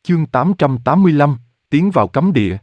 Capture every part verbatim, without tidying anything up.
Chương tám trăm tám mươi lăm, tiến vào cấm địa.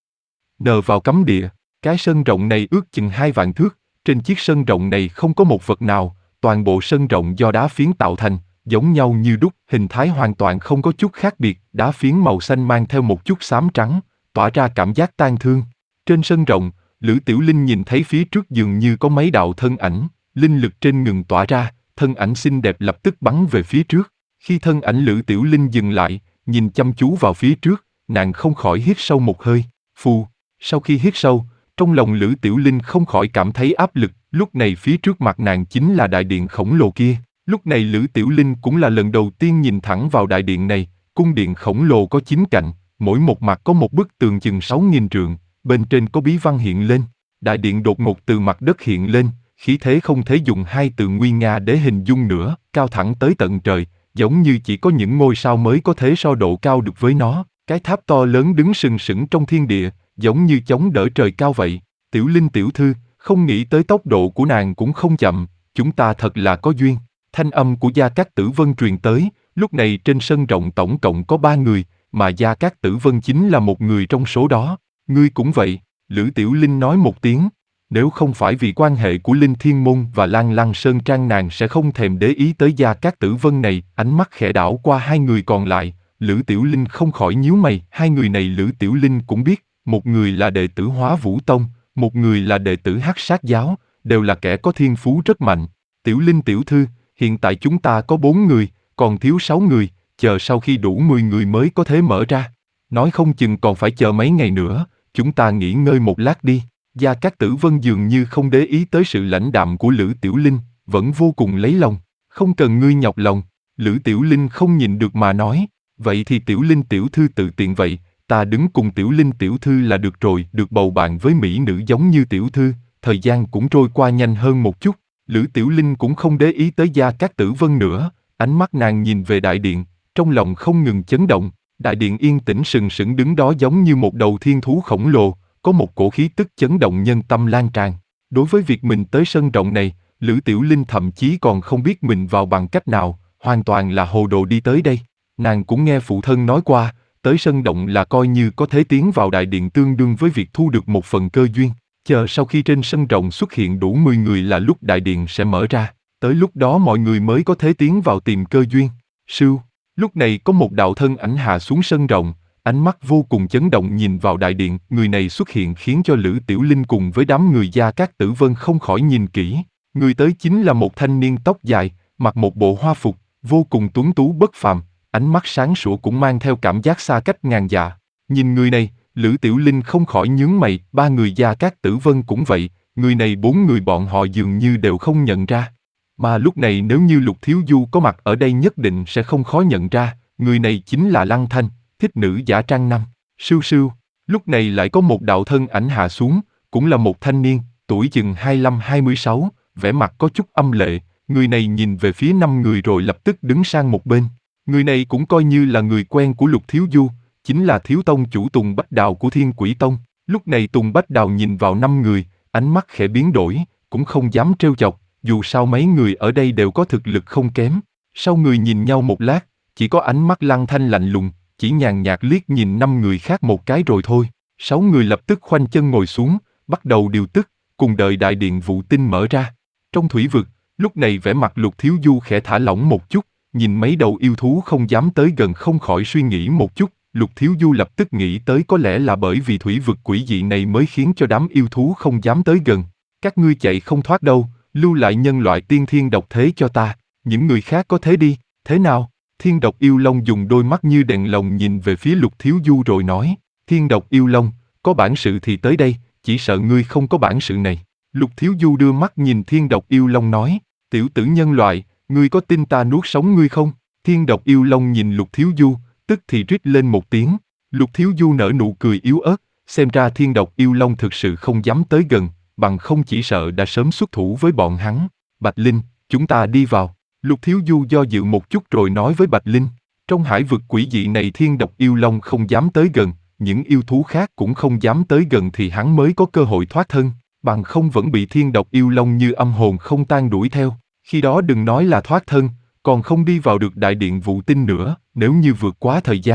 Nờ vào cấm địa, cái sân rộng này ước chừng hai vạn thước, trên chiếc sân rộng này không có một vật nào, toàn bộ sân rộng do đá phiến tạo thành, giống nhau như đúc, hình thái hoàn toàn không có chút khác biệt, đá phiến màu xanh mang theo một chút xám trắng, tỏa ra cảm giác tang thương. Trên sân rộng, Lữ Tiểu Linh nhìn thấy phía trước dường như có mấy đạo thân ảnh, linh lực trên ngừng tỏa ra, thân ảnh xinh đẹp lập tức bắn về phía trước. Khi thân ảnh Lữ Tiểu Linh dừng lại, nhìn chăm chú vào phía trước, nàng không khỏi hít sâu một hơi, phù. Sau khi hít sâu, trong lòng Lữ Tiểu Linh không khỏi cảm thấy áp lực, lúc này phía trước mặt nàng chính là đại điện khổng lồ kia. Lúc này Lữ Tiểu Linh cũng là lần đầu tiên nhìn thẳng vào đại điện này, cung điện khổng lồ có chín cạnh, mỗi một mặt có một bức tường chừng sáu nghìn trượng, bên trên có bí văn hiện lên. Đại điện đột ngột từ mặt đất hiện lên, khí thế không thể dùng hai từ nguy nga để hình dung nữa, cao thẳng tới tận trời, giống như chỉ có những ngôi sao mới có thể so độ cao được với nó. Cái tháp to lớn đứng sừng sững trong thiên địa, giống như chống đỡ trời cao vậy. Tiểu Linh tiểu thư, không nghĩ tới tốc độ của nàng cũng không chậm, chúng ta thật là có duyên. Thanh âm của Gia Cát Tử Vân truyền tới, lúc này trên sân rộng tổng cộng có ba người, mà Gia Cát Tử Vân chính là một người trong số đó. Ngươi cũng vậy, Lữ Tiểu Linh nói một tiếng. Nếu không phải vì quan hệ của Linh Thiên Môn và Lan Lăng Sơn Trang, nàng sẽ không thèm để ý tới Gia Cát Tử Vân này. Ánh mắt khẽ đảo qua hai người còn lại, Lữ Tiểu Linh không khỏi nhíu mày. Hai người này Lữ Tiểu Linh cũng biết, một người là đệ tử Hóa Vũ Tông, một người là đệ tử Hắc Sát Giáo, đều là kẻ có thiên phú rất mạnh. Tiểu Linh tiểu thư, hiện tại chúng ta có bốn người, còn thiếu sáu người, chờ sau khi đủ mười người mới có thể mở ra. Nói không chừng còn phải chờ mấy ngày nữa, chúng ta nghỉ ngơi một lát đi. Gia Cát Tử Vân dường như không để ý tới sự lãnh đạm của Lữ Tiểu Linh, vẫn vô cùng lấy lòng. Không cần ngươi nhọc lòng, Lữ Tiểu Linh không nhịn được mà nói. Vậy thì Tiểu Linh tiểu thư tự tiện vậy, ta đứng cùng Tiểu Linh tiểu thư là được rồi. Được bầu bạn với mỹ nữ giống như tiểu thư, thời gian cũng trôi qua nhanh hơn một chút. Lữ Tiểu Linh cũng không để ý tới Gia Cát Tử Vân nữa, ánh mắt nàng nhìn về đại điện, trong lòng không ngừng chấn động. Đại điện yên tĩnh sừng sững đứng đó giống như một đầu thiên thú khổng lồ, có một cổ khí tức chấn động nhân tâm lan tràn. Đối với việc mình tới sân rộng này, Lữ Tiểu Linh thậm chí còn không biết mình vào bằng cách nào, hoàn toàn là hồ đồ đi tới đây. Nàng cũng nghe phụ thân nói qua, tới sân động là coi như có thể tiến vào đại điện tương đương với việc thu được một phần cơ duyên. Chờ sau khi trên sân rộng xuất hiện đủ mười người là lúc đại điện sẽ mở ra, tới lúc đó mọi người mới có thể tiến vào tìm cơ duyên. Sưu, lúc này có một đạo thân ảnh hạ xuống sân rộng, ánh mắt vô cùng chấn động nhìn vào đại điện. Người này xuất hiện khiến cho Lữ Tiểu Linh cùng với đám người Gia Cát Tử Vân không khỏi nhìn kỹ. Người tới chính là một thanh niên tóc dài, mặc một bộ hoa phục, vô cùng tuấn tú bất phàm, ánh mắt sáng sủa cũng mang theo cảm giác xa cách ngàn dặm. Nhìn người này, Lữ Tiểu Linh không khỏi nhướng mày. Ba người Gia Cát Tử Vân cũng vậy, người này bốn người bọn họ dường như đều không nhận ra. Mà lúc này nếu như Lục Thiếu Du có mặt ở đây nhất định sẽ không khó nhận ra, người này chính là Lăng Thanh, thích nữ giả trang năm. Sưu sưu, lúc này lại có một đạo thân ảnh hạ xuống, cũng là một thanh niên, tuổi chừng hai mươi lăm hai mươi sáu, vẻ mặt có chút âm lệ. Người này nhìn về phía năm người rồi lập tức đứng sang một bên. Người này cũng coi như là người quen của Lục Thiếu Du, chính là thiếu tông chủ Tùng Bách Đào của Thiên Quỷ Tông. Lúc này Tùng Bách Đào nhìn vào năm người, ánh mắt khẽ biến đổi, cũng không dám trêu chọc, dù sao mấy người ở đây đều có thực lực không kém. Sau người nhìn nhau một lát, chỉ có ánh mắt Lăng Thanh lạnh lùng, chỉ nhàn nhạt liếc nhìn năm người khác một cái rồi thôi. Sáu người lập tức khoanh chân ngồi xuống, bắt đầu điều tức, cùng đợi đại điện vụ tinh mở ra. Trong thủy vực, lúc này vẻ mặt Lục Thiếu Du khẽ thả lỏng một chút, nhìn mấy đầu yêu thú không dám tới gần không khỏi suy nghĩ một chút. Lục Thiếu Du lập tức nghĩ tới có lẽ là bởi vì thủy vực quỷ dị này mới khiến cho đám yêu thú không dám tới gần. Các ngươi chạy không thoát đâu, lưu lại nhân loại tiên thiên độc thế cho ta, những người khác có thế đi. Thế nào? Thiên độc yêu long dùng đôi mắt như đèn lồng nhìn về phía Lục Thiếu Du rồi nói, Thiên độc yêu long, có bản sự thì tới đây, chỉ sợ ngươi không có bản sự này. Lục Thiếu Du đưa mắt nhìn thiên độc yêu long nói, tiểu tử nhân loại, ngươi có tin ta nuốt sống ngươi không? Thiên độc yêu long nhìn Lục Thiếu Du, tức thì rít lên một tiếng. Lục Thiếu Du nở nụ cười yếu ớt, xem ra thiên độc yêu long thực sự không dám tới gần, bằng không chỉ sợ đã sớm xuất thủ với bọn hắn. Bạch Linh, chúng ta đi vào. Lục Thiếu Du do dự một chút rồi nói với Bạch Linh, trong hải vực quỷ dị này thiên độc yêu long không dám tới gần, những yêu thú khác cũng không dám tới gần thì hắn mới có cơ hội thoát thân, bằng không vẫn bị thiên độc yêu long như âm hồn không tan đuổi theo. Khi đó đừng nói là thoát thân, còn không đi vào được đại điện vụ tinh nữa. Nếu như vượt quá thời gian,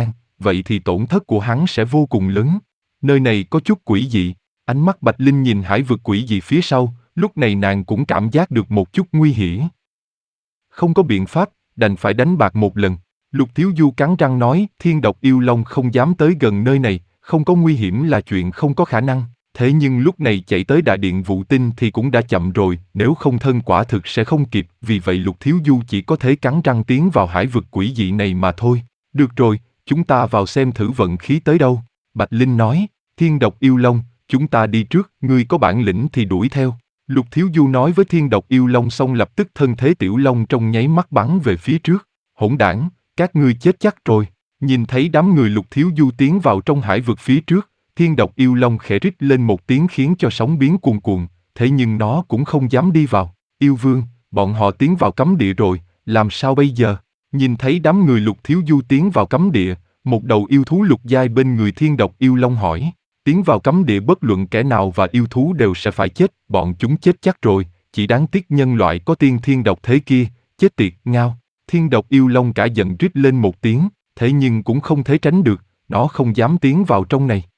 vậy thì tổn thất của hắn sẽ vô cùng lớn. Nơi này có chút quỷ dị. Ánh mắt Bạch Linh nhìn hải vực quỷ dị phía sau, lúc này nàng cũng cảm giác được một chút nguy hiểm. Không có biện pháp, đành phải đánh bạc một lần. Lục Thiếu Du cắn răng nói, thiên độc yêu long không dám tới gần nơi này, không có nguy hiểm là chuyện không có khả năng. Thế nhưng lúc này chạy tới đại điện Vụ Tinh thì cũng đã chậm rồi, nếu không thân quả thực sẽ không kịp, vì vậy Lục Thiếu Du chỉ có thể cắn răng tiến vào hải vực quỷ dị này mà thôi. Được rồi, chúng ta vào xem thử vận khí tới đâu. Bạch Linh nói, thiên độc yêu long, chúng ta đi trước, ngươi có bản lĩnh thì đuổi theo. Lục Thiếu Du nói với thiên độc yêu long xong lập tức thân thế tiểu long trong nháy mắt bắn về phía trước. Hỗn đảng, các ngươi chết chắc rồi. Nhìn thấy đám người Lục Thiếu Du tiến vào trong hải vực phía trước, thiên độc yêu long khẽ rít lên một tiếng khiến cho sóng biến cuồn cuộn, thế nhưng nó cũng không dám đi vào. Yêu vương, bọn họ tiến vào cấm địa rồi, làm sao bây giờ? Nhìn thấy đám người Lục Thiếu Du tiến vào cấm địa, một đầu yêu thú lục giai bên người thiên độc yêu long hỏi. Tiến vào cấm địa bất luận kẻ nào và yêu thú đều sẽ phải chết, bọn chúng chết chắc rồi, chỉ đáng tiếc nhân loại có tiên thiên độc thế kia, chết tiệt, ngao. Thiên độc yêu long cả giận rít lên một tiếng, thế nhưng cũng không thể tránh được, nó không dám tiến vào trong này.